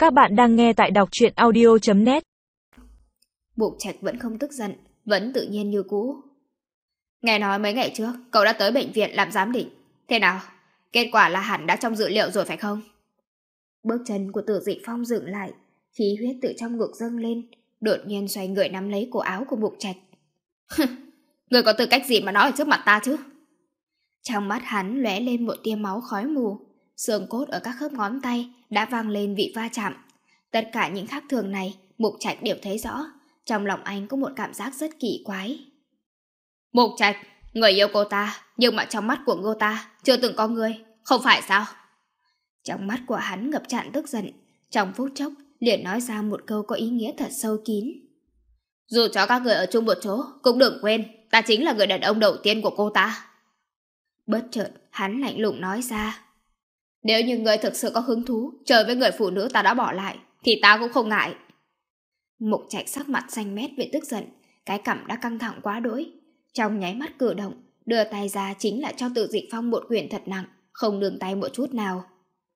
Các bạn đang nghe tại đọc truyện audio.net. Mục Trạch vẫn không tức giận, vẫn tự nhiên như cũ. Nghe nói mấy ngày trước cậu đã tới bệnh viện làm giám định. Thế nào? Kết quả là hẳn đã trong dự liệu rồi phải không? Bước chân của Tử Dịch Phong dừng lại, khí huyết từ trong ngực dâng lên, đột nhiên xoay người nắm lấy cổ áo của Mục Trạch. Người có tư cách gì mà nói ở trước mặt ta chứ? Trong mắt hắn lóe lên một tia máu khói mù, xương cốt ở các khớp ngón tay đã vang lên vị va chạm. Tất cả những khác thường này Mục Trạch đều thấy rõ. Trong lòng anh có một cảm giác rất kỳ quái. Mục Trạch, người yêu cô ta, nhưng mà trong mắt của cô ta chưa từng có người, không phải sao? Trong mắt của hắn ngập tràn tức giận, trong phút chốc liền nói ra một câu có ý nghĩa thật sâu kín. Dù cho các người ở chung một chỗ, cũng đừng quên, ta chính là người đàn ông đầu tiên của cô ta. Bất chợt, hắn lạnh lùng nói ra. Nếu như người thực sự có hứng thú chơi với người phụ nữ ta đã bỏ lại, thì ta cũng không ngại. Mục Trạch sắc mặt xanh mét vì tức giận, cái cằm đã căng thẳng quá đỗi. Trong nháy mắt cử động, đưa tay ra chính là cho Tử Dịch Phong một quyền thật nặng, không nương tay một chút nào.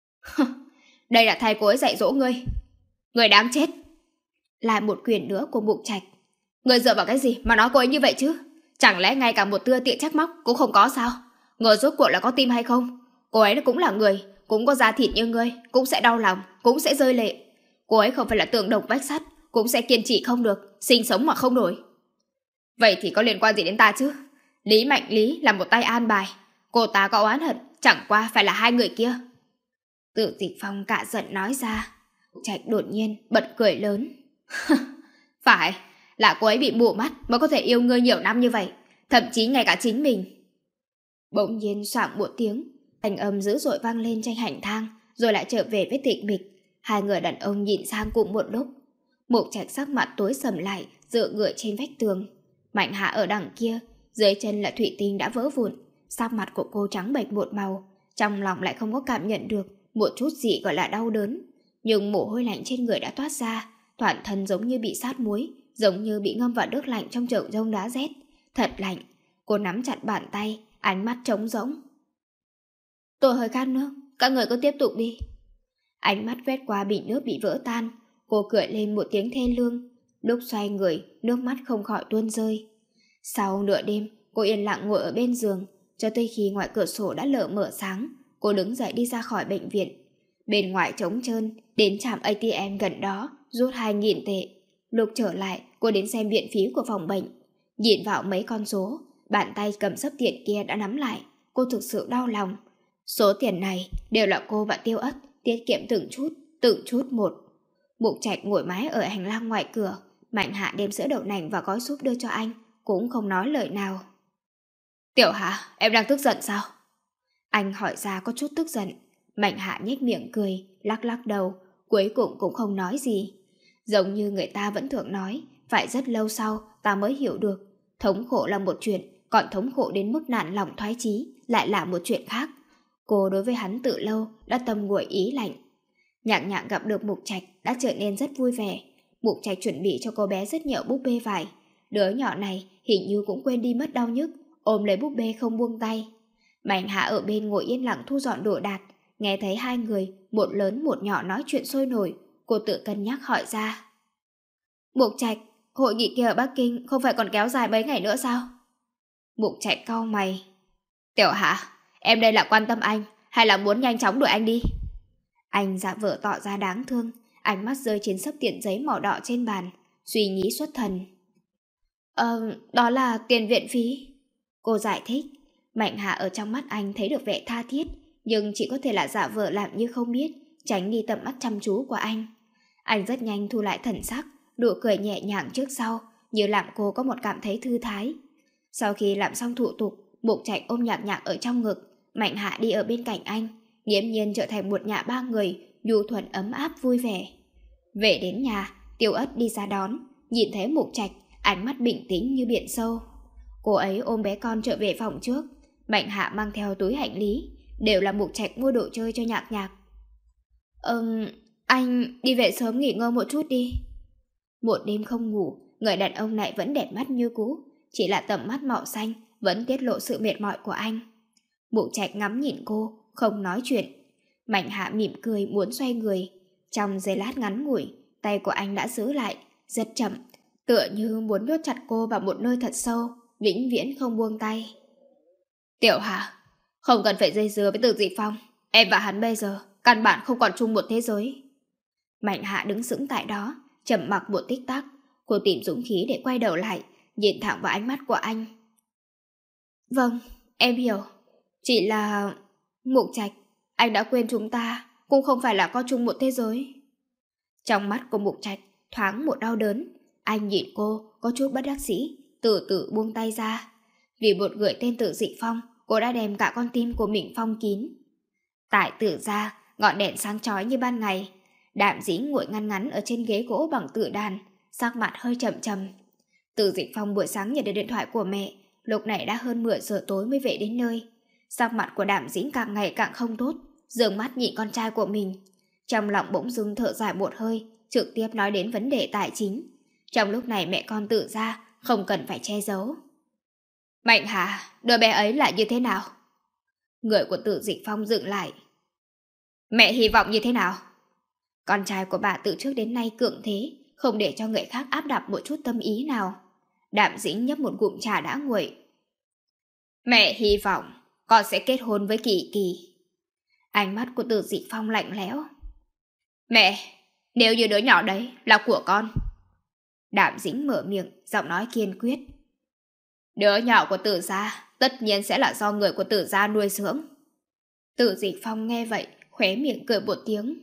Đây là thầy cô ấy dạy dỗ ngươi. Ngươi đáng chết. Lại một quyền nữa của Mục Trạch. Ngươi dựa vào cái gì mà nói cô ấy như vậy chứ? Chẳng lẽ ngay cả một tia tiện trách móc cũng không có sao? Ngươi rốt cuộc là có tim hay không? Cô ấy cũng là người, cũng có da thịt như ngươi, cũng sẽ đau lòng, cũng sẽ rơi lệ. Cô ấy không phải là tượng đồng vách sắt, cũng sẽ kiên trì không được, sinh sống mà không nổi. Vậy thì có liên quan gì đến ta chứ? Lý Mạnh Lý là một tay an bài, cô ta có oán hận, chẳng qua phải là hai người kia. Tử Dịch Phong cả giận nói ra. Trạch đột nhiên bật cười lớn. Phải, là cô ấy bị mù mắt mới có thể yêu ngươi nhiều năm như vậy, thậm chí ngay cả chính mình. Bỗng nhiên xoảng một tiếng, thanh âm dữ dội vang lên trên hành thang, rồi lại trở về với tịch mịch. Hai người đàn ông nhìn sang cùng một lúc. Mục Trạch sắc mặt tối sầm lại, dựa ngựa trên vách tường. Mạnh Hạ ở đằng kia, dưới chân là thủy tinh đã vỡ vụn, sắc mặt của cô trắng bệch một màu, trong lòng lại không có cảm nhận được một chút gì gọi là đau đớn, nhưng mồ hôi lạnh trên người đã toát ra, toàn thân giống như bị sát muối, giống như bị ngâm vào nước lạnh trong trận giông đá rét, thật lạnh. Cô nắm chặt bàn tay, ánh mắt trống rỗng. Tôi hơi khát nước, các người cứ tiếp tục đi. Ánh mắt quét qua bình nước bị vỡ tan, cô cười lên một tiếng thê lương. Lúc xoay người, nước mắt không khỏi tuôn rơi. Sau nửa đêm, cô yên lặng ngồi ở bên giường, cho tới khi ngoài cửa sổ đã lờ mờ sáng, cô đứng dậy đi ra khỏi bệnh viện. Bên ngoài trống trơn, đến trạm ATM gần đó, rút 2.000 tệ. Lúc trở lại, cô đến xem viện phí của phòng bệnh. Nhìn vào mấy con số, bàn tay cầm sấp tiền kia đã nắm lại, cô thực sự đau lòng. Số tiền này đều là cô và Tiêu Ất tiết kiệm từng chút một. Mục Trạch ngồi mái ở hành lang ngoài cửa, Mạnh Hạ đem sữa đậu nành và gói súp đưa cho anh, cũng không nói lời nào. Tiểu Hạ, em đang tức giận sao? Anh hỏi ra có chút tức giận. Mạnh Hạ nhếch miệng cười, lắc lắc đầu, cuối cùng cũng không nói gì. Giống như người ta vẫn thường nói, phải rất lâu sau ta mới hiểu được. Thống khổ là một chuyện, còn thống khổ đến mức nản lòng thoái chí lại là một chuyện khác. Cô đối với hắn từ lâu đã tâm nguội ý lạnh. Nhạc Nhạc gặp được Mục Trạch đã trở nên rất vui vẻ. Mục Trạch chuẩn bị cho cô bé rất nhiều búp bê vải. Đứa nhỏ này hình như cũng quên đi mất đau nhức, ôm lấy búp bê không buông tay. Mạnh Hạ ở bên ngồi yên lặng thu dọn đồ đạc, nghe thấy hai người, một lớn một nhỏ nói chuyện sôi nổi, cô tự cân nhắc hỏi ra. Mục Trạch, hội nghị kia ở Bắc Kinh không phải còn kéo dài mấy ngày nữa sao? Mục Trạch cau mày. Tiểu Hạ, em đây là quan tâm anh, hay là muốn nhanh chóng đuổi anh đi? Anh giả vờ tỏ ra đáng thương, ánh mắt rơi trên sấp tiền giấy màu đỏ trên bàn, suy nghĩ xuất thần. Đó là tiền viện phí. Cô giải thích. Mạnh Hạ ở trong mắt anh thấy được vẻ tha thiết, nhưng chỉ có thể là giả vờ làm như không biết, tránh đi tầm mắt chăm chú của anh. Anh rất nhanh thu lại thần sắc, nụ cười nhẹ nhàng trước sau, như làm cô có một cảm thấy thư thái. Sau khi làm xong thủ tục, Mục Trạch ôm Nhạc Nhạc ở trong ngực, Mạnh Hạ đi ở bên cạnh anh, nghiễm nhiên trở thành một nhà ba người, nhu thuận ấm áp vui vẻ. Về đến nhà, Tiêu Ất đi ra đón, nhìn thấy Mục Trạch, ánh mắt bình tĩnh như biển sâu. Cô ấy ôm bé con trở về phòng trước, Mạnh Hạ mang theo túi hành lý, đều là Mục Trạch mua đồ chơi cho Nhạc Nhạc. Anh đi về sớm nghỉ ngơi một chút đi. Một đêm không ngủ, người đàn ông này vẫn đẹp mắt như cũ, chỉ là tầm mắt màu xanh vẫn tiết lộ sự mệt mỏi của anh. Mục Trạch ngắm nhìn cô, không nói chuyện. Mạnh Hạ mỉm cười muốn xoay người, Trong giây lát ngắn ngủi, tay của anh đã giữ lại, rất chậm, tựa như muốn nhốt chặt cô vào một nơi thật sâu, vĩnh viễn không buông tay. Tiểu Hà, không cần phải dây dưa với Từ Dịch Phong. Em và hắn bây giờ căn bản không còn chung một thế giới. Mạnh Hạ đứng sững tại đó, trầm mặc một tích tắc. Cô tìm dũng khí để quay đầu lại, nhìn thẳng vào ánh mắt của anh. Vâng, em hiểu. Chỉ là... Mục Trạch, anh đã quên chúng ta cũng không phải là có chung một thế giới. Trong mắt của Mục Trạch thoáng một đau đớn. Anh nhìn cô có chút bất đắc dĩ, từ từ buông tay ra. Vì một người tên Từ Dịch Phong, cô đã đem cả con tim của mình phong kín. Tại Tử gia, ngọn đèn sáng chói như ban ngày. Đạm Dĩ ngồi ngăn ngắn ở trên ghế gỗ bằng tử đàn, sắc mặt hơi trầm trầm. Từ Dịch Phong buổi sáng nhận được điện thoại của mẹ, lúc này đã hơn 10 giờ tối mới về đến nơi. Sắc mặt của Đạm Dĩ càng ngày càng không tốt, dường mắt nhìn con trai của mình. Trong lòng bỗng dưng thở dài một hơi, trực tiếp nói đến vấn đề tài chính. Trong lúc này mẹ con Tử gia không cần phải che giấu. Mạnh Hà, đứa bé ấy là như thế nào? Người của Từ Dịch Phong dựng lại. Mẹ hy vọng như thế nào? Con trai của bà từ trước đến nay cường thế, không để cho người khác áp đặt một chút tâm ý nào. Đạm Dĩnh nhấp một ngụm trà đã nguội. Mẹ hy vọng con sẽ kết hôn với Kỳ Kỳ. Ánh mắt của Từ Dịch Phong lạnh lẽo. Mẹ, nếu như đứa nhỏ đấy là của con. Đạm Dĩnh mở miệng, giọng nói kiên quyết. Đứa nhỏ của Từ gia tất nhiên sẽ là do người của Từ gia nuôi dưỡng. Từ Dịch Phong nghe vậy, khóe miệng cười một tiếng.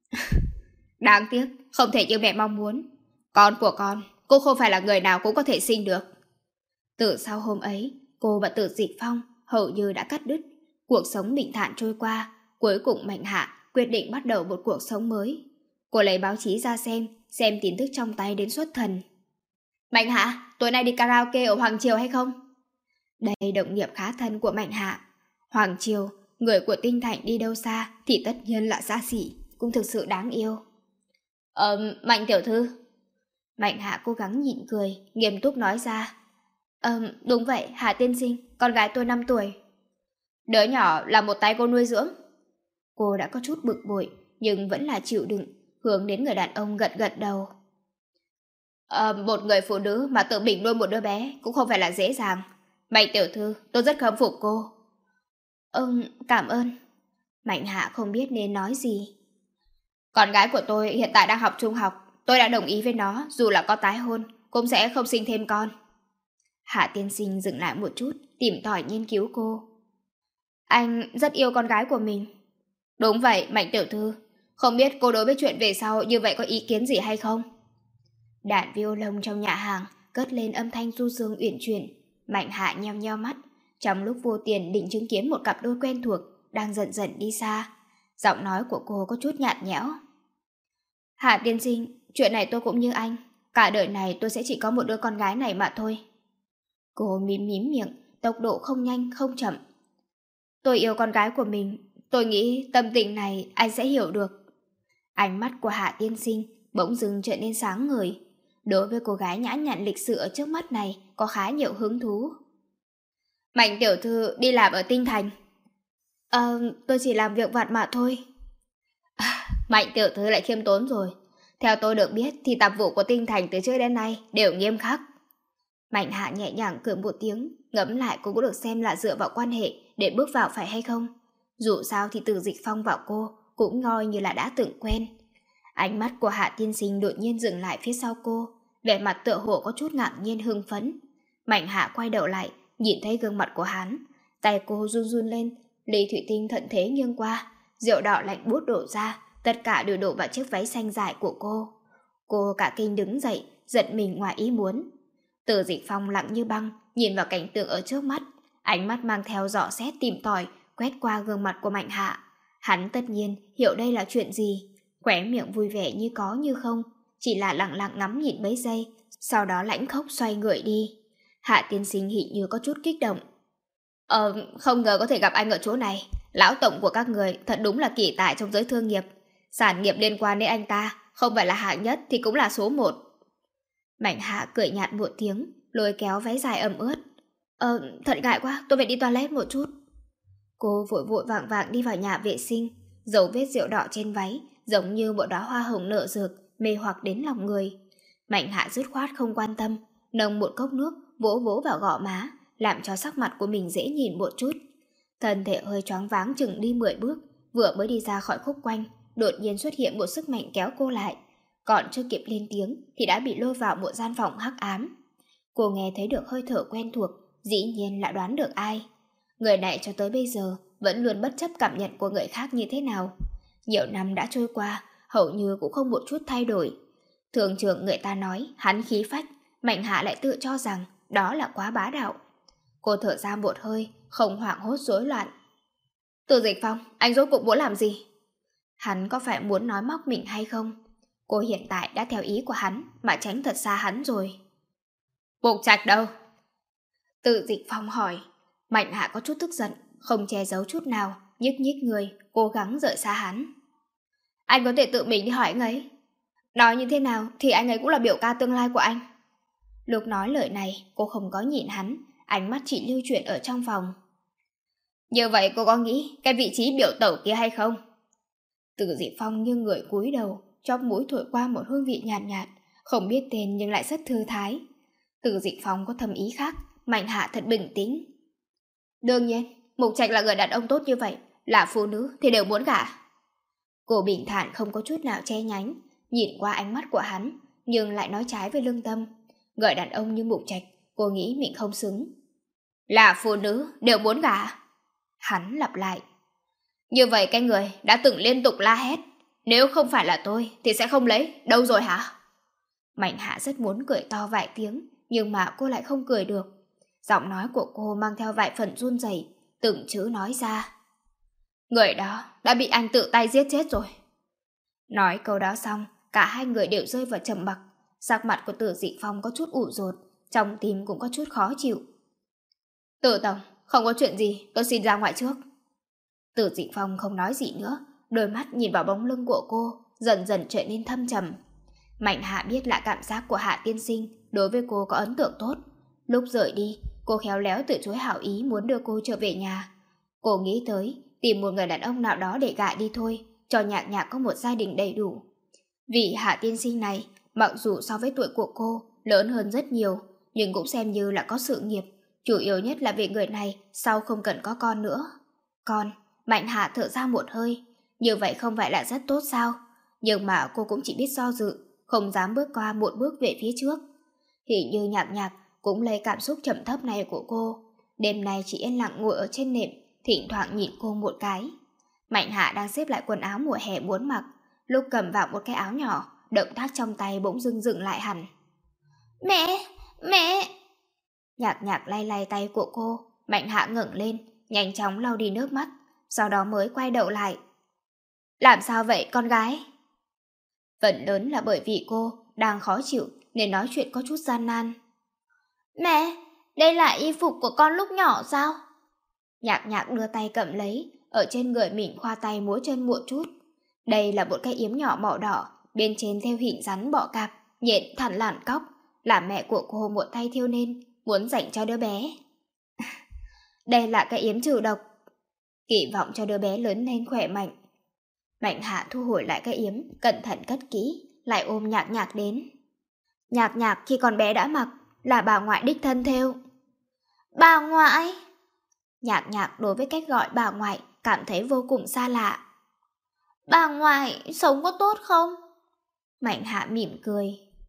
Đáng tiếc, không thể như mẹ mong muốn. Con của con cũng không phải là người nào cũng có thể sinh được. Từ sau hôm ấy, cô và Từ Dịch Phong hầu như đã cắt đứt. Cuộc sống bình thản trôi qua. Cuối cùng Mạnh Hạ quyết định bắt đầu một cuộc sống mới. Cô lấy báo chí ra xem tin tức trong tay đến xuất thần. Mạnh Hạ, tối nay đi karaoke ở Hoàng Triều hay không? Đây đồng nghiệp khá thân của Mạnh Hạ. Hoàng Triều, người của Tinh Thành đi đâu xa thì tất nhiên là xa xỉ, cũng thực sự đáng yêu. Mạnh tiểu thư. Mạnh Hạ cố gắng nhịn cười, nghiêm túc nói ra. Đúng vậy, Hạ tiên sinh, con gái tôi 5 tuổi. Đứa nhỏ là một tay cô nuôi dưỡng. Cô đã có chút bực bội, nhưng vẫn là chịu đựng, hướng đến người đàn ông gật gật đầu. Một người phụ nữ mà tự mình nuôi một đứa bé cũng không phải là dễ dàng. Mạnh tiểu thư, tôi rất khâm phục cô. Cảm ơn. Mạnh Hạ không biết nên nói gì. Con gái của tôi hiện tại đang học trung học. Tôi đã đồng ý với nó, dù là có tái hôn, cũng sẽ không sinh thêm con. Hạ tiên sinh dừng lại một chút, tìm tòi nghiên cứu cô. Anh rất yêu con gái của mình. Đúng vậy, Mạnh tiểu thư. Không biết cô đối với chuyện về sau như vậy có ý kiến gì hay không? Đàn violon trong nhà hàng cất lên âm thanh du dương uyển chuyển. Mạnh Hạ nheo nheo mắt, trong lúc vô tiền định chứng kiến một cặp đôi quen thuộc đang dần dần đi xa. Giọng nói của cô có chút nhạt nhẽo. Hạ tiên sinh, chuyện này tôi cũng như anh. Cả đời này tôi sẽ chỉ có một đứa con gái này mà thôi. Cô mím mím miệng, tốc độ không nhanh không chậm. Tôi yêu con gái của mình. Tôi nghĩ tâm tình này anh sẽ hiểu được. Ánh mắt của Hạ tiên sinh bỗng dưng trở nên sáng ngời. Đối với cô gái nhã nhặn lịch sự ở trước mắt này có khá nhiều hứng thú. Mạnh tiểu thư đi làm ở Tinh Thành. Tôi chỉ làm việc vặt mà thôi. Mạnh tiểu thư lại khiêm tốn rồi. Theo tôi được biết thì tạp vụ của Tinh Thành từ trước đến nay đều nghiêm khắc. Mạnh Hạ nhẹ nhàng cười một tiếng, ngẫm lại cũng được xem là dựa vào quan hệ để bước vào phải hay không. Dù sao thì Từ Dịch Phong vào cô cũng ngoi như là đã từng quen. Ánh mắt của Hạ tiên sinh đột nhiên dừng lại phía sau cô, vẻ mặt tựa hồ có chút ngạc nhiên hưng phấn. Mạnh Hạ quay đầu lại, nhìn thấy gương mặt của hắn, tay cô run run lên, ly thủy tinh thuận thế nghiêng qua, rượu đỏ lạnh buốt đổ ra, tất cả đều đổ vào chiếc váy xanh dài của cô. Cô cả kinh đứng dậy, giật mình ngoài ý muốn. Từ Dịch Phong lặng như băng, nhìn vào cảnh tượng ở trước mắt, ánh mắt mang theo dò xét tìm tòi, quét qua gương mặt của Mạnh Hạ. Hắn tất nhiên hiểu đây là chuyện gì, khóe miệng vui vẻ như có như không, chỉ là lặng lặng ngắm nhìn mấy giây, sau đó lãnh khốc xoay người đi. Hạ tiên sinh hình như có chút kích động. Không ngờ có thể gặp anh ở chỗ này. Lão tổng của các người thật đúng là kỳ tài trong giới thương nghiệp. Sản nghiệp liên quan đến anh ta không phải là hạng nhất thì cũng là số 1. Mạnh Hạ cười nhạt một tiếng, lôi kéo váy dài ẩm ướt. Thật ngại quá, tôi phải đi toilet một chút. Cô vội vội vàng vàng đi vào nhà vệ sinh, dấu vết rượu đỏ trên váy giống như một đóa hoa hồng nở rực, mê hoặc đến lòng người. Mạnh Hạ dứt khoát không quan tâm, nâng một cốc nước vỗ vỗ vào gò má, làm cho sắc mặt của mình dễ nhìn một chút. Thân thể hơi choáng váng chừng đi 10 bước, vừa mới đi ra khỏi khúc quanh, đột nhiên xuất hiện một sức mạnh kéo cô lại. Còn chưa kịp lên tiếng thì đã bị lôi vào một gian phòng hắc ám. Cô nghe thấy được hơi thở quen thuộc, dĩ nhiên là đoán được ai. Người này cho tới bây giờ vẫn luôn bất chấp cảm nhận của người khác như thế nào. Nhiều năm đã trôi qua, hầu như cũng không một chút thay đổi. Thường thường người ta nói hắn khí phách, Mạnh Hạ lại tự cho rằng đó là quá bá đạo. Cô thở ra một hơi, không hoảng hốt rối loạn. Từ Dịch Phong, anh rốt cuộc muốn làm gì? Hắn có phải muốn nói móc mình hay không? Cô hiện tại đã theo ý của hắn mà tránh thật xa hắn rồi. Mục Trạch đâu? Từ Dịch Phong hỏi. Mạnh Hạ có chút tức giận, không che giấu chút nào, nhích nhích người, cố gắng rời xa hắn. Anh có thể tự mình đi hỏi anh ấy. Nói như thế nào thì anh ấy cũng là biểu ca tương lai của anh. Lúc nói lời này, cô không có nhìn hắn, ánh mắt chỉ lưu chuyển ở trong phòng. Như vậy cô có nghĩ cái vị trí biểu tẩu kia hay không? Từ Dị Phong như người cúi đầu, chóp mũi thổi qua một hương vị nhạt nhạt, không biết tên nhưng lại rất thư thái. Từ Dị Phong có thầm ý khác, Mạnh Hạ thật bình tĩnh. Đương nhiên, Mục Trạch là người đàn ông tốt như vậy, là phụ nữ thì đều muốn gả. Cô bình thản không có chút nào che nhánh, nhìn qua ánh mắt của hắn, nhưng lại nói trái với lương tâm. Người đàn ông như Mục Trạch, cô nghĩ mình không xứng. Là phụ nữ đều muốn gả. Hắn lặp lại. Như vậy cái người đã từng liên tục la hét, nếu không phải là tôi thì sẽ không lấy, đâu rồi hả? Mạnh Hạ rất muốn cười to vài tiếng, nhưng mà cô lại không cười được. Giọng nói của cô mang theo vài phần run rẩy, từng chữ nói ra. Người đó đã bị anh tự tay giết chết rồi. Nói câu đó xong, cả hai người đều rơi vào trầm mặc. Sắc mặt của Từ Dị Phong có chút ủ rột, trong tim cũng có chút khó chịu. Từ tổng, không có chuyện gì, tôi xin ra ngoài trước. Từ Dị Phong không nói gì nữa, đôi mắt nhìn vào bóng lưng của cô, dần dần trở nên thâm trầm. Mạnh Hạ biết là cảm giác của Hạ tiên sinh đối với cô có ấn tượng tốt. Lúc rời đi, cô khéo léo từ chối hảo ý muốn đưa cô trở về nhà. Cô nghĩ tới tìm một người đàn ông nào đó để gả đi thôi, cho Nhạc Nhạc có một gia đình đầy đủ. Vì Hạ tiên sinh này, mặc dù so với tuổi của cô lớn hơn rất nhiều, nhưng cũng xem như là có sự nghiệp, chủ yếu nhất là vì người này sau không cần có con nữa. Con, Mạnh Hạ thở ra một hơi, như vậy không phải là rất tốt sao? Nhưng mà cô cũng chỉ biết do dự, không dám bước qua một bước về phía trước. Hình như Nhạc Nhạc cũng lấy cảm xúc trầm thấp này của cô, đêm nay chỉ yên lặng ngồi ở trên nệm, thỉnh thoảng nhìn cô một cái. Mạnh Hạ đang xếp lại quần áo mùa hè muốn mặc, lúc cầm vào một cái áo nhỏ, động tác trong tay bỗng dưng dừng lại hẳn. Mẹ! Mẹ! Nhạc Nhạc lay lay tay của cô, Mạnh Hạ ngẩng lên, nhanh chóng lau đi nước mắt, sau đó mới quay đầu lại. Làm sao vậy con gái? Phần lớn là bởi vì cô đang khó chịu nên nói chuyện có chút gian nan. Mẹ, đây là y phục của con lúc nhỏ sao? Nhạc Nhạc đưa tay cầm lấy, ở trên người mình khoa tay múa chân một chút. Đây là một cái yếm nhỏ màu đỏ, bên trên theo hình rắn bọ cạp, nhện thằn lằn cóc, là mẹ của cô một tay thêu nên, muốn dành cho đứa bé. Đây là cái yếm trừ độc, kỳ vọng cho đứa bé lớn lên khỏe mạnh. Mạnh Hạ thu hồi lại cái yếm, cẩn thận cất kỹ, lại ôm Nhạc Nhạc đến. Nhạc Nhạc khi còn bé đã mặc, là bà ngoại đích thân thêu. Bà ngoại? Nhạc Nhạc đối với cách gọi bà ngoại cảm thấy vô cùng xa lạ. Bà ngoại sống có tốt không? Mạnh Hạ mỉm cười.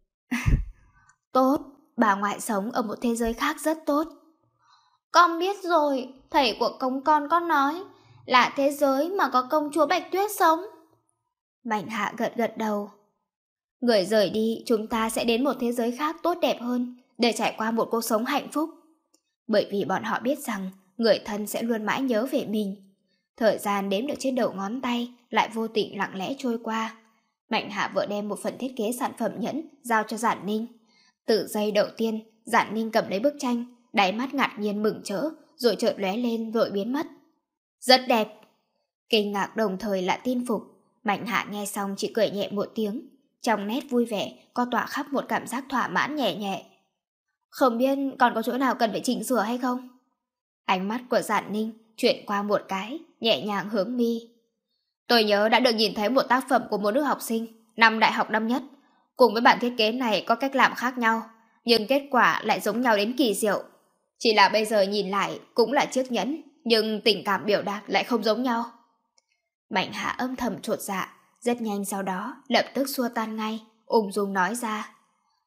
Tốt, bà ngoại sống ở một thế giới khác rất tốt. Con biết rồi, thầy của công con có nói là thế giới mà có công chúa Bạch Tuyết sống. Mạnh Hạ gật gật đầu. Người rời đi, chúng ta sẽ đến một thế giới khác tốt đẹp hơn, để trải qua một cuộc sống hạnh phúc. Bởi vì bọn họ biết rằng người thân sẽ luôn mãi nhớ về mình. Thời gian đếm được trên đầu ngón tay lại vô tình lặng lẽ trôi qua. Mạnh Hạ vợ đem một phần thiết kế sản phẩm nhẫn giao cho Giản Ninh. Từ giây đầu tiên, Giản Ninh cầm lấy bức tranh, đáy mắt ngạc nhiên mừng rỡ, rồi chợt lóe lên rồi biến mất. Rất đẹp. Kinh ngạc đồng thời là tin phục. Mạnh Hạ nghe xong chỉ cười nhẹ một tiếng, trong nét vui vẻ có tỏa khắp một cảm giác thỏa mãn nhẹ nhẹ. Không biết còn có chỗ nào cần phải chỉnh sửa hay không? Ánh mắt của Giản Ninh chuyển qua một cái, nhẹ nhàng hướng mi. Tôi nhớ đã được nhìn thấy một tác phẩm của một nữ học sinh năm đại học năm nhất. Cùng với bản thiết kế này có cách làm khác nhau, nhưng kết quả lại giống nhau đến kỳ diệu. Chỉ là bây giờ nhìn lại cũng là chiếc nhẫn, nhưng tình cảm biểu đạt lại không giống nhau. Mạnh Hạ âm thầm chột dạ, rất nhanh sau đó lập tức xua tan ngay, ung dung nói ra.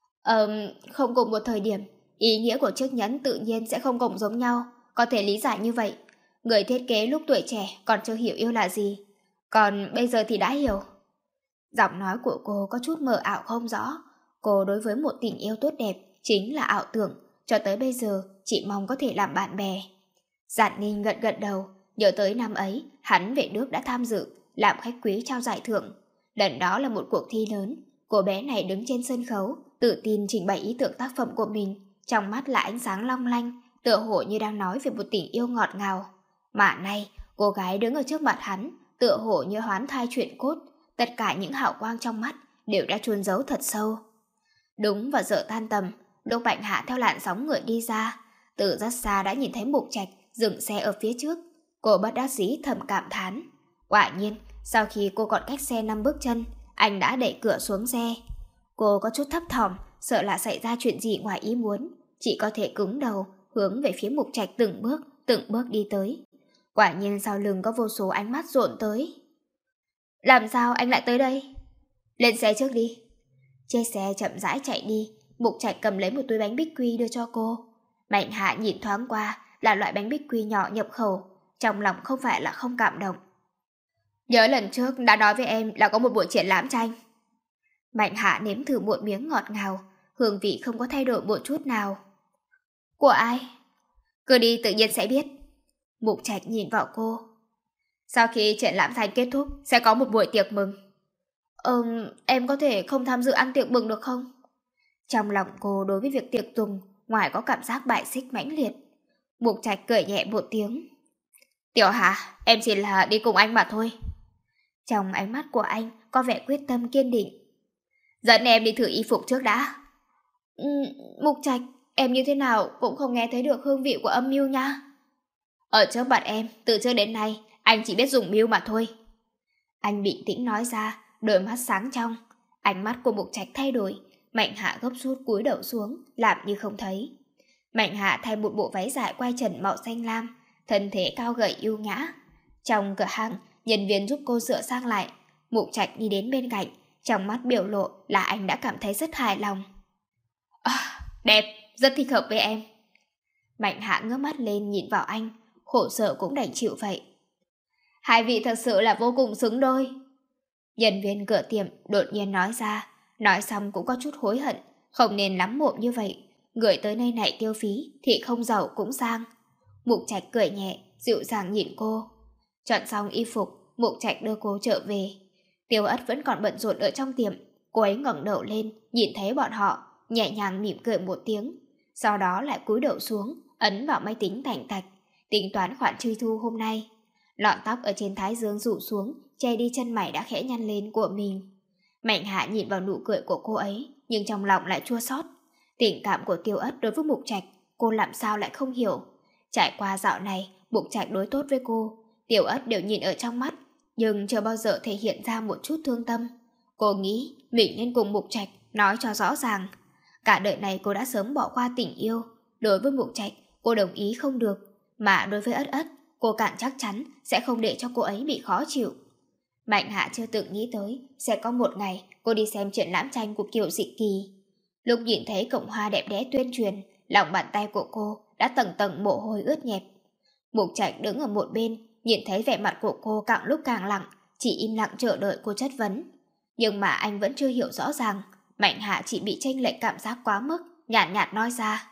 Không cùng một thời điểm, ý nghĩa của chiếc nhẫn tự nhiên sẽ không cùng giống nhau, có thể lý giải như vậy. Người thiết kế lúc tuổi trẻ còn chưa hiểu yêu là gì, còn bây giờ thì đã hiểu. Giọng nói của cô có chút mờ ảo không rõ. Cô đối với một tình yêu tốt đẹp chính là ảo tưởng, cho tới bây giờ chỉ mong có thể làm bạn bè. Giản Ninh gật gật đầu, nhớ tới năm ấy hắn về nước đã tham dự làm khách quý trao giải thưởng. Lần đó là một cuộc thi lớn, cô bé này đứng trên sân khấu tự tin trình bày ý tưởng tác phẩm của mình, trong mắt là ánh sáng long lanh, tựa hồ như đang nói về một tình yêu ngọt ngào. Mà nay cô gái đứng ở trước mặt hắn tựa hồ như hoán thai chuyện cốt, tất cả những hào quang trong mắt đều đã chôn giấu thật sâu. Đúng vào giờ tan tầm, lúc Mạnh Hạ theo làn sóng người đi ra, từ rất xa đã nhìn thấy Mục Trạch dừng xe ở phía trước. Cô bất đắc dĩ thầm cảm thán. Quả nhiên, sau khi cô còn cách xe 5 bước chân, anh đã đẩy cửa xuống xe. Cô có chút thấp thỏm, sợ là xảy ra chuyện gì ngoài ý muốn, chỉ có thể cứng đầu, hướng về phía Mục Trạch từng bước đi tới. Quả nhiên sau lưng có vô số ánh mắt dồn tới. Làm sao anh lại tới đây? Lên xe trước đi. Chiếc xe chậm rãi chạy đi, Mục Trạch cầm lấy một túi bánh bích quy đưa cho cô. Mạnh Hạ nhìn thoáng qua là loại bánh bích quy nhỏ nhập khẩu, trong lòng không phải là không cảm động. Nhớ lần trước đã nói với em là có một buổi triển lãm tranh. Mạnh Hạ nếm thử một miếng ngọt ngào, hương vị không có thay đổi một chút nào. Của ai? Cứ đi tự nhiên sẽ biết. Mục Trạch nhìn vào cô. Sau khi triển lãm tranh kết thúc sẽ có một buổi tiệc mừng. Em có thể không tham dự ăn tiệc mừng được không? Trong lòng cô đối với việc tiệc tùng ngoài có cảm giác bại xích mãnh liệt. Mục Trạch cười nhẹ một tiếng. Tiểu Hạ, em chỉ là đi cùng anh mà thôi. Trong ánh mắt của anh có vẻ quyết tâm kiên định. Dẫn em đi thử y phục trước đã. Mục Trạch, em như thế nào cũng không nghe thấy được hương vị của âm mưu nha. Ở trước mặt em, từ trước đến nay anh chỉ biết dùng mưu mà thôi. Anh bình tĩnh nói ra, đôi mắt sáng trong. Ánh mắt của Mục Trạch thay đổi. Mạnh Hạ gấp rút cúi đầu xuống, làm như không thấy. Mạnh Hạ thay một bộ váy dài quai trần màu xanh lam, thân thể cao gầy yêu nhã. Trong cửa hàng, nhân viên giúp cô sửa sang lại. Mục Trạch đi đến bên cạnh, trong mắt biểu lộ là anh đã cảm thấy rất hài lòng. Đẹp, rất thích hợp với em. Mạnh Hạ ngước mắt lên nhìn vào anh, khổ sở cũng đành chịu vậy. Hai vị thật sự là vô cùng xứng đôi. Nhân viên cửa tiệm đột nhiên nói ra, nói xong cũng có chút hối hận, không nên lắm mộm như vậy. Người tới nơi này tiêu phí thì không giàu cũng sang. Mục Trạch cười nhẹ, dịu dàng nhìn cô. Chọn xong y phục, Mục Trạch đưa cô trở về. Tiêu Ất vẫn còn bận rộn ở trong tiệm. Cô ấy ngẩng đầu lên, nhìn thấy bọn họ, nhẹ nhàng mỉm cười một tiếng. Sau đó lại cúi đầu xuống, ấn vào máy tính tành tạch, tính toán khoản truy thu hôm nay. Lọn tóc ở trên thái dương rủ xuống, che đi chân mày đã khẽ nhăn lên của mình. Mạnh Hạ nhìn vào nụ cười của cô ấy, nhưng trong lòng lại chua xót. Tình cảm của Tiêu Ất đối với Mục Trạch, cô làm sao lại không hiểu. Trải qua dạo này, Mục Trạch đối tốt với cô, Tiêu Ất đều nhìn ở trong mắt, nhưng chưa bao giờ thể hiện ra một chút thương tâm. Cô nghĩ mình nên cùng Mục Trạch nói cho rõ ràng. Cả đời này cô đã sớm bỏ qua tình yêu. Đối với Mục Trạch, cô đồng ý không được, mà đối với Ất Ất, cô càng chắc chắn sẽ không để cho cô ấy bị khó chịu. Mạnh Hạ chưa từng nghĩ tới sẽ có một ngày cô đi xem triển lãm tranh của Kiều Dịch Kỳ. Lúc nhìn thấy cổng hoa đẹp đẽ tuyên truyền, lòng bàn tay của cô đã tầng tầng mồ hôi ướt nhẹp. Mục Trạch đứng ở một bên, nhìn thấy vẻ mặt của cô càng lúc càng lặng, chỉ im lặng chờ đợi cô chất vấn. Nhưng mà anh vẫn chưa hiểu rõ ràng, Mạnh Hạ chỉ bị chênh lệch cảm giác quá mức, nhạt nhạt nói ra.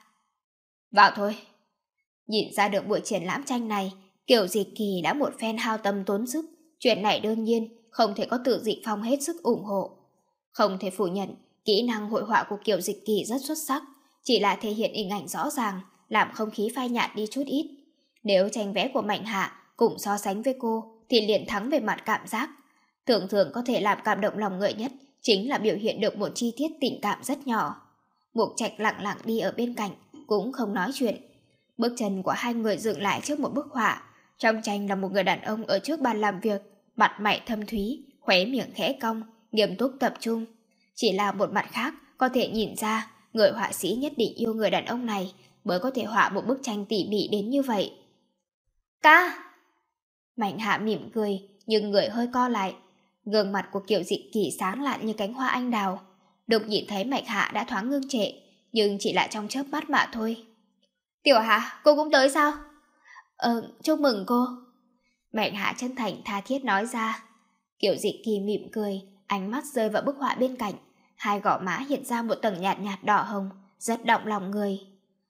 Vào thôi. Nhìn ra được buổi triển lãm tranh này, Kiều Dịch Kỳ đã một phen hao tâm tốn sức. Chuyện này đương nhiên không thể có Từ Dịch Phong hết sức ủng hộ. Không thể phủ nhận, kỹ năng hội họa của Kiều Dịch Kỳ rất xuất sắc, chỉ là thể hiện hình ảnh rõ ràng, làm không khí phai nhạt đi chút ít. Nếu tranh vẽ của Mạnh Hạ cùng so sánh với cô thì liền thắng về mặt cảm giác. Thường thường có thể làm cảm động lòng người nhất chính là biểu hiện được một chi tiết tình cảm rất nhỏ. Mục Trạch lặng lặng đi ở bên cạnh, cũng không nói chuyện. Bước chân của hai người dừng lại trước một bức họa. Trong tranh là một người đàn ông ở trước bàn làm việc, mặt mày thâm thúy, khóe miệng khẽ cong, nghiêm túc tập trung. Chỉ là một mặt khác có thể nhìn ra người họa sĩ nhất định yêu người đàn ông này mới có thể họa một bức tranh tỉ mỉ đến như vậy. Ca! Mạnh Hạ mỉm cười, nhưng người hơi co lại. Gương mặt của Kiều Dịch Kỳ sáng lạn như cánh hoa anh đào. Đột nhìn thấy Mạnh Hạ đã thoáng ngưng trệ, nhưng chỉ là trong chớp mắt mà thôi. Tiểu Hạ, cô cũng tới sao? Chúc mừng cô. Mạnh Hạ chân thành tha thiết nói ra. Kiều Dịch Kỳ mỉm cười, ánh mắt rơi vào bức họa bên cạnh. Hai gò má hiện ra một tầng nhạt nhạt đỏ hồng, rất động lòng người.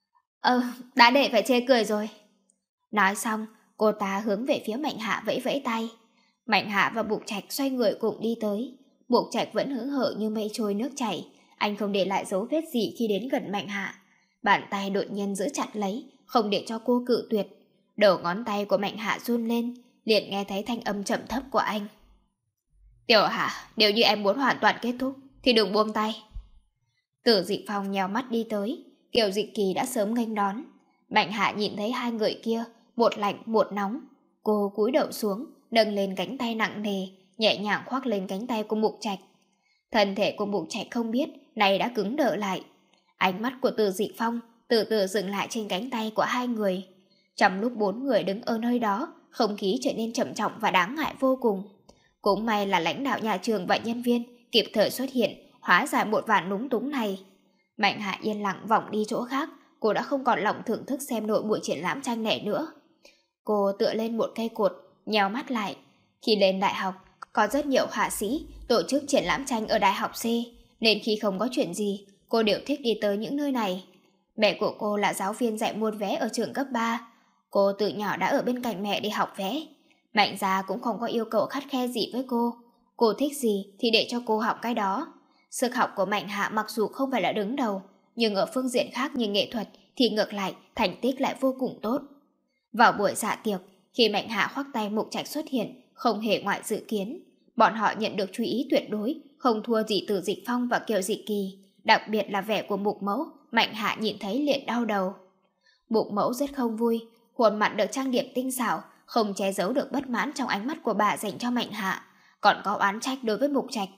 Đã để phải chê cười rồi. Nói xong, cô ta hướng về phía Mạnh Hạ vẫy vẫy tay. Mạnh Hạ và Mục Trạch xoay người cùng đi tới. Mục Trạch vẫn hững hờ như mây trôi nước chảy, anh không để lại dấu vết gì khi đến gần Mạnh Hạ. Bàn tay đột nhiên giữ chặt lấy, không để cho cô cự tuyệt. Đầu ngón tay của Mạnh Hạ run lên, liền nghe thấy thanh âm trầm thấp của anh. Tiểu Hạ, nếu như em muốn hoàn toàn kết thúc thì đừng buông tay. Tử Dịch Phong nhèo mắt đi tới, Kiều Dịch Kỳ đã sớm nghênh đón. Mạnh Hạ nhìn thấy hai người kia, một lạnh một nóng. Cô cúi đầu xuống, nâng lên cánh tay nặng nề, nhẹ nhàng khoác lên cánh tay của Mục Trạch. Thân thể của Mục Trạch không biết này đã cứng đờ lại. Ánh mắt của Tử Dịch Phong từ từ dừng lại trên cánh tay của hai người. Trong lúc bốn người đứng ở nơi đó, không khí trở nên trầm trọng và đáng ngại vô cùng. Cũng may là lãnh đạo nhà trường và nhân viên kịp thời xuất hiện, hóa giải một vạn lúng túng này. Mạnh Hạ yên lặng vòng đi chỗ khác, cô đã không còn lòng thưởng thức xem nội buổi triển lãm tranh này nữa. Cô tựa lên một cây cột, nheo mắt lại. Khi lên đại học, có rất nhiều họa sĩ tổ chức triển lãm tranh ở đại học C, nên khi không có chuyện gì, cô đều thích đi tới những nơi này. Mẹ của cô là giáo viên dạy môn vẽ ở trường cấp 3. Cô từ nhỏ đã ở bên cạnh mẹ đi học vẽ. Mạnh gia cũng không có yêu cầu khắt khe gì với cô. Cô thích gì thì để cho cô học cái đó. Sức học của Mạnh Hạ mặc dù không phải là đứng đầu, nhưng ở phương diện khác như nghệ thuật thì ngược lại thành tích lại vô cùng tốt. Vào buổi dạ tiệc, khi Mạnh Hạ khoác tay Mục Trạch xuất hiện, không hề ngoại dự kiến. Bọn họ nhận được chú ý tuyệt đối, không thua gì Tử Dịch Phong và Kiều Dịch Kỳ. Đặc biệt là vẻ của Mục Mẫu, Mạnh Hạ nhìn thấy liền đau đầu. Mục Mẫu rất không vui, khuôn mặt được trang điểm tinh xảo, không che giấu được bất mãn trong ánh mắt của bà dành cho Mạnh Hạ, còn có oán trách đối với Mục Trạch.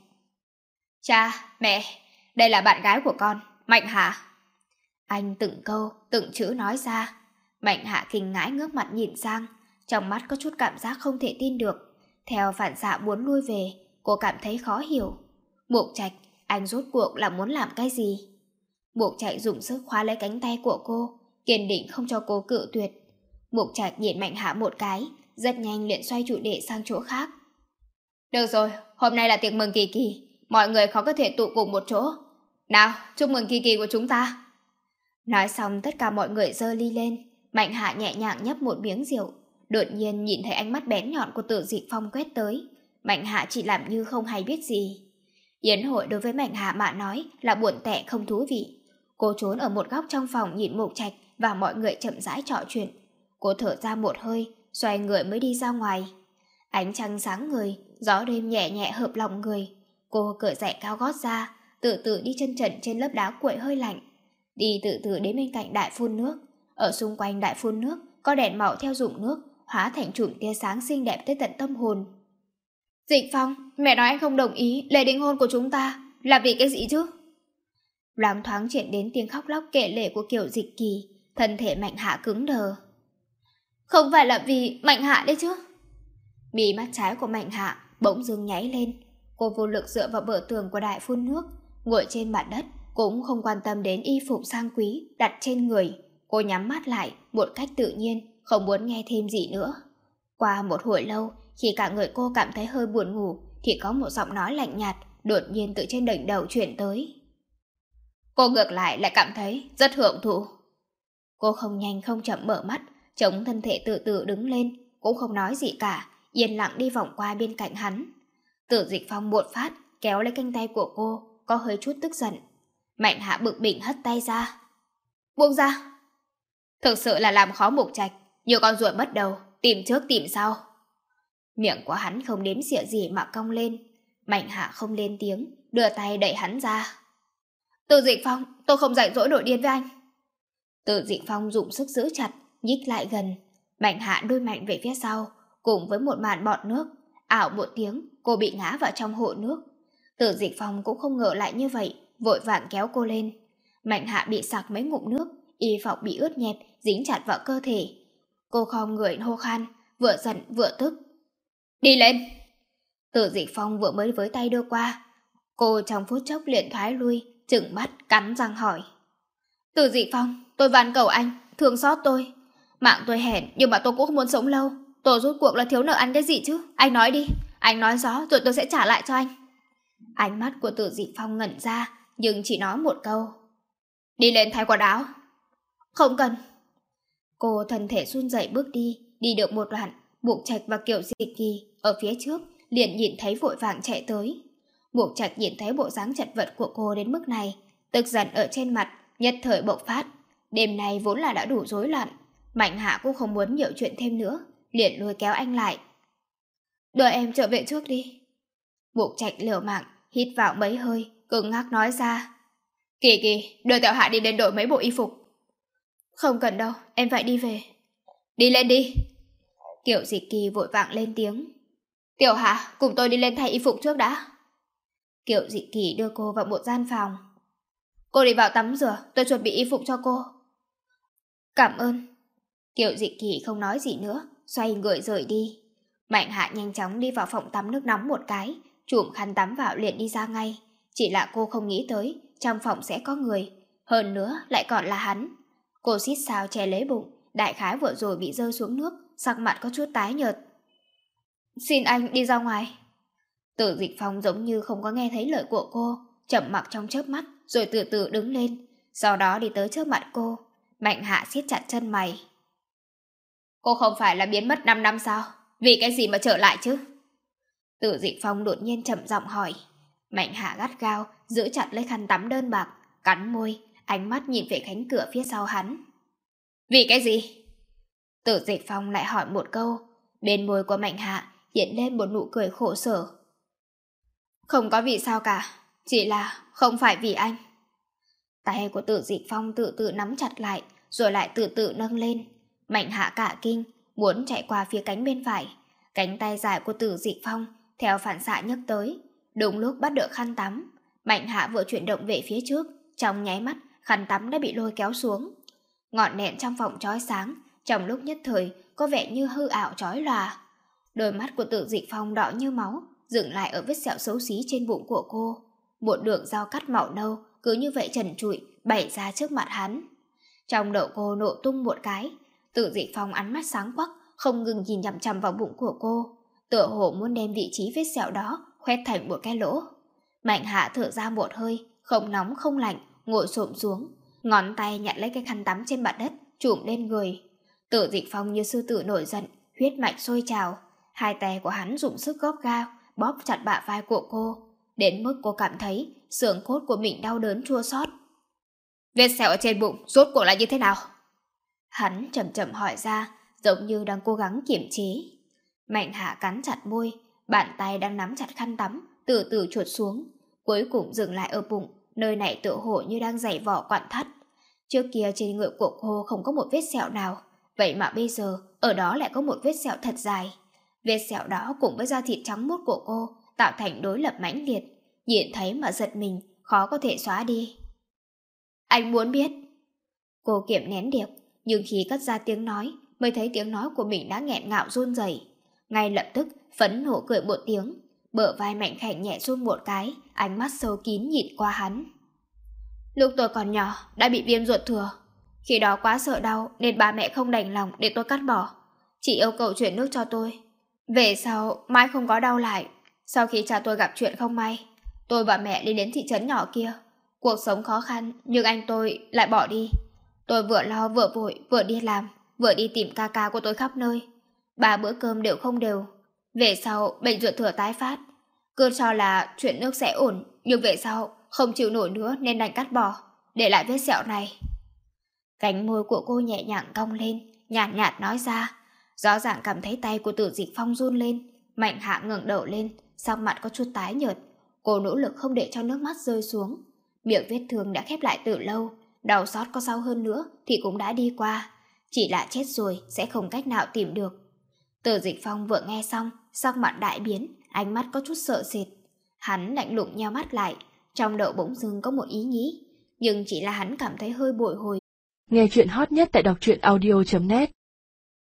Cha, mẹ, đây là bạn gái của con, Mạnh Hạ. Anh từng câu, từng chữ nói ra. Mạnh Hạ kinh ngãi ngước mặt nhìn sang, trong mắt có chút cảm giác không thể tin được. Theo phản xạ muốn lui về, cô cảm thấy khó hiểu. Mục Trạch, anh rốt cuộc là muốn làm cái gì? Mục Trạch dùng sức khóa lấy cánh tay của cô, kiên định không cho cô cự tuyệt. Mục Trạch nhìn Mạnh Hạ một cái, rất nhanh liền xoay chủ đề sang chỗ khác. Được rồi, hôm nay là tiệc mừng Kỳ Kỳ, mọi người khó có thể tụ cùng một chỗ. Nào, chúc mừng Kỳ Kỳ của chúng ta. Nói xong tất cả mọi người giơ ly lên. Mạnh Hạ nhẹ nhàng nhấp một miếng rượu, đột nhiên nhìn thấy ánh mắt bén nhọn của Tử Dịch Phong quét tới. Mạnh Hạ chỉ làm như không hay biết gì. Yến hội đối với Mạnh Hạ mà nói là buồn tẻ không thú vị. Cô trốn ở một góc trong phòng nhìn Mục Trạch và mọi người chậm rãi trò chuyện. Cô thở ra một hơi, xoay người mới đi ra ngoài. Ánh trăng sáng người, gió đêm nhẹ nhẹ hợp lòng người. Cô cởi giày cao gót ra, từ từ đi chân trần trên lớp đá cuội hơi lạnh. Đi từ từ đến bên cạnh đại phun nước. Ở xung quanh đại phun nước có đèn màu theo dụng nước, hóa thành chùm tia sáng xinh đẹp tới tận tâm hồn. Dịch Phong, mẹ nói anh không đồng ý lễ đính hôn của chúng ta là vì cái gì chứ? Loáng thoáng chuyển đến tiếng khóc lóc kể lể của Kiều Dịch Kỳ, thân thể Mạnh Hạ cứng đờ. Không phải là vì Mạnh Hạ đấy chứ? Mí mắt trái của Mạnh Hạ bỗng dưng nháy lên. Cô vô lực dựa vào bờ tường của đại phun nước, ngồi trên mặt đất, cũng không quan tâm đến y phục sang quý đặt trên người. Cô nhắm mắt lại một cách tự nhiên, không muốn nghe thêm gì nữa. Qua một hồi lâu, khi cả người cô cảm thấy hơi buồn ngủ, thì có một giọng nói lạnh nhạt đột nhiên từ trên đỉnh đầu chuyển tới. Cô ngược lại cảm thấy rất hưởng thụ. Cô không nhanh không chậm mở mắt, chống thân thể từ từ đứng lên, cũng không nói gì cả, yên lặng đi vòng qua bên cạnh hắn. Tử Dịch Phong một phát kéo lấy cánh tay của cô, có hơi chút tức giận. Mạnh Hạ bực bỉnh hất tay ra. Buông ra. Thực sự là làm khó Mục Trạch, nhiều con ruồi mất đầu, tìm trước tìm sau. Miệng của hắn không đếm xỉa gì mà cong lên. Mạnh Hạ không lên tiếng, đưa tay đẩy hắn ra. Tử Dịch Phong, tôi không rảnh rỗi nổi điên với anh. Tử Dịch Phong dùng sức giữ chặt, nhích lại gần. Mạnh Hạ đuôi mạnh về phía sau, cùng với một màn bọt nước. Ảo một tiếng, cô bị ngã vào trong hồ nước. Tử Dịch Phong cũng không ngờ lại như vậy, vội vàng kéo cô lên. Mạnh Hạ bị sặc mấy ngụm nước, y phục bị ướt nhẹp, dính chặt vào cơ thể. Cô khom người hô khan, vừa giận vừa tức. Đi lên! Tử Dịch Phong vừa mới với tay đưa qua. Cô trong phút chốc liền thoái lui, trừng mắt, cắn răng hỏi. Tử Dịch Phong, tôi van cầu anh, thương xót tôi. Mạng tôi hèn, nhưng mà tôi cũng không muốn sống lâu. Tôi rốt cuộc là thiếu nợ anh cái gì chứ? Anh nói đi, anh nói rõ rồi tôi sẽ trả lại cho anh. Ánh mắt của Tử Dịch Phong ngẩn ra, nhưng chỉ nói một câu. Đi lên thay quần áo. Không cần. Cô thân thể run rẩy bước đi, đi được một đoạn, Mục Trạch và Kiều Dịch Kỳ ở phía trước liền nhìn thấy vội vàng chạy tới. Mục Trạch nhìn thấy bộ dáng chật vật của cô đến mức này, tức giận ở trên mặt, nhất thời bộc phát. Đêm nay vốn là đã đủ rối loạn, Mạnh Hạ cũng không muốn nhiều chuyện thêm nữa, liền lôi kéo anh lại. Đưa em trở về trước đi. Mục Trạch liều mạng, hít vào mấy hơi, cứng ngắc nói ra. Kỳ Kỳ, đưa Tiểu Hạ đi đến đổi mấy bộ y phục. Không cần đâu, em phải đi về. Đi lên đi. Kiều Dịch Kỳ vội vàng lên tiếng. Tiểu Hạ, cùng tôi đi lên thay y phục trước đã. Kiều Dịch Kỳ đưa cô vào một gian phòng. Cô đi vào tắm rửa, tôi chuẩn bị y phục cho cô. Cảm ơn. Kiều Dịch Kỳ không nói gì nữa, xoay người rời đi. Mạnh Hạ nhanh chóng đi vào phòng tắm nước nóng một cái, chùm khăn tắm vào liền đi ra ngay. Chỉ là cô không nghĩ tới trong phòng sẽ có người, hơn nữa lại còn là hắn. Cô xít xao che lấy bụng, đại khái vừa rồi bị rơi xuống nước, sắc mặt có chút tái nhợt. Xin anh đi ra ngoài. Tử Dịch Phong giống như không có nghe thấy lời của cô, chậm mặc trong chớp mắt rồi từ từ đứng lên, sau đó đi tới trước mặt cô. Mạnh Hạ siết chặt chân mày. Cô không phải là biến mất 5 năm sao? Vì cái gì mà trở lại chứ? Tử Dịch Phong đột nhiên chậm giọng hỏi. Mạnh Hạ gắt gao giữ chặt lấy khăn tắm đơn bạc, cắn môi, ánh mắt nhìn về cánh cửa phía sau hắn. Vì cái gì? Tử Dịch Phong lại hỏi một câu. Bên môi của Mạnh Hạ hiện lên một nụ cười khổ sở. Không có vì sao cả, chỉ là không phải vì anh. Tay của Tử Dịch Phong từ từ nắm chặt lại, rồi lại từ từ nâng lên. Mạnh Hạ cả kinh, muốn chạy qua phía cánh bên phải. Cánh tay dài của Tử Dịch Phong theo phản xạ nhấc tới. Đúng lúc bắt được khăn tắm, Mạnh Hạ vừa chuyển động về phía trước, trong nháy mắt khăn tắm đã bị lôi kéo xuống. Ngọn đèn trong phòng chói sáng, trong lúc nhất thời có vẻ như hư ảo chói lòa. Đôi mắt của Tử Dịch Phong đỏ như máu, dừng lại ở vết sẹo xấu xí trên bụng của cô. Một đường dao cắt màu nâu cứ như vậy trần trụi bày ra trước mặt hắn. Trong đầu cô nổ tung một cái. Tử Dịch Phong ánh mắt sáng quắc, không ngừng nhìn chằm chằm vào bụng của cô, tựa hồ muốn đem vị trí vết sẹo đó khoét thành một cái lỗ. Mạnh Hạ thở ra một hơi, không nóng không lạnh, ngồi xổm xuống, ngón tay nhặt lấy cái khăn tắm trên mặt đất, trùm lên người. Tử Dịch Phong như sư tử nổi giận, huyết mạch sôi trào. Hai tay của hắn dùng sức gấp gao bóp chặt bả vai của cô, đến mức cô cảm thấy xương cốt của mình đau đớn chua xót. Vết sẹo ở trên bụng rốt cuộc là như thế nào? Hắn chậm chậm hỏi ra, giống như đang cố gắng kiềm chế. Mạnh Hạ cắn chặt môi, bàn tay đang nắm chặt khăn tắm từ từ chuột xuống, cuối cùng dừng lại ở bụng, nơi này tựa hồ như đang giày vò quặn thắt. Trước kia trên người của cô không có một vết sẹo nào, vậy mà bây giờ ở đó lại có một vết sẹo thật dài. Vết sẹo đó cùng với da thịt trắng muốt của cô tạo thành đối lập mãnh liệt, nhìn thấy mà giật mình, khó có thể xóa đi. Anh muốn biết. Cô kiềm nén được, nhưng khi cất ra tiếng nói mới thấy tiếng nói của mình đã nghẹn ngào run rẩy. Ngay lập tức phẫn nộ cười một tiếng, bờ vai Mạnh Khảnh nhẹ run một cái, ánh mắt sâu kín nhìn qua hắn. Lúc tôi còn nhỏ đã bị viêm ruột thừa, khi đó quá sợ đau nên ba mẹ không đành lòng để tôi cắt bỏ, chỉ yêu cầu chuyển nước cho tôi. Về sau mãi không có đau lại. Sau khi cha tôi gặp chuyện không may, tôi và mẹ đi đến thị trấn nhỏ kia. Cuộc sống khó khăn nhưng anh tôi lại bỏ đi. Tôi vừa lo vừa vội, vừa đi làm, vừa đi tìm ca ca của tôi khắp nơi. 3 bữa cơm đều không đều. Về sau bệnh ruột thừa tái phát, cứ cho là chuyển nước sẽ ổn, nhưng về sau không chịu nổi nữa nên đành cắt bỏ, để lại vết sẹo này. Cánh môi của cô nhẹ nhàng cong lên, nhạt nhạt nói ra. Rõ ràng cảm thấy tay của Tử Dịch Phong run lên. Mạnh Hạ ngẩng đầu lên, sắc mặt có chút tái nhợt. Cô nỗ lực không để cho nước mắt rơi xuống. Miệng vết thương đã khép lại từ lâu, đau xót có sâu hơn nữa thì cũng đã đi qua, chỉ là chết rồi sẽ không cách nào tìm được. Từ Dịch Phong vừa nghe xong, sắc mặt đại biến, ánh mắt có chút sợ sệt. Hắn lạnh lùng nheo mắt lại, trong đầu bỗng dưng có một ý nghĩ, nhưng chỉ là hắn cảm thấy hơi bồi hồi. Nghe chuyện hot nhất tại đọc truyện audio.net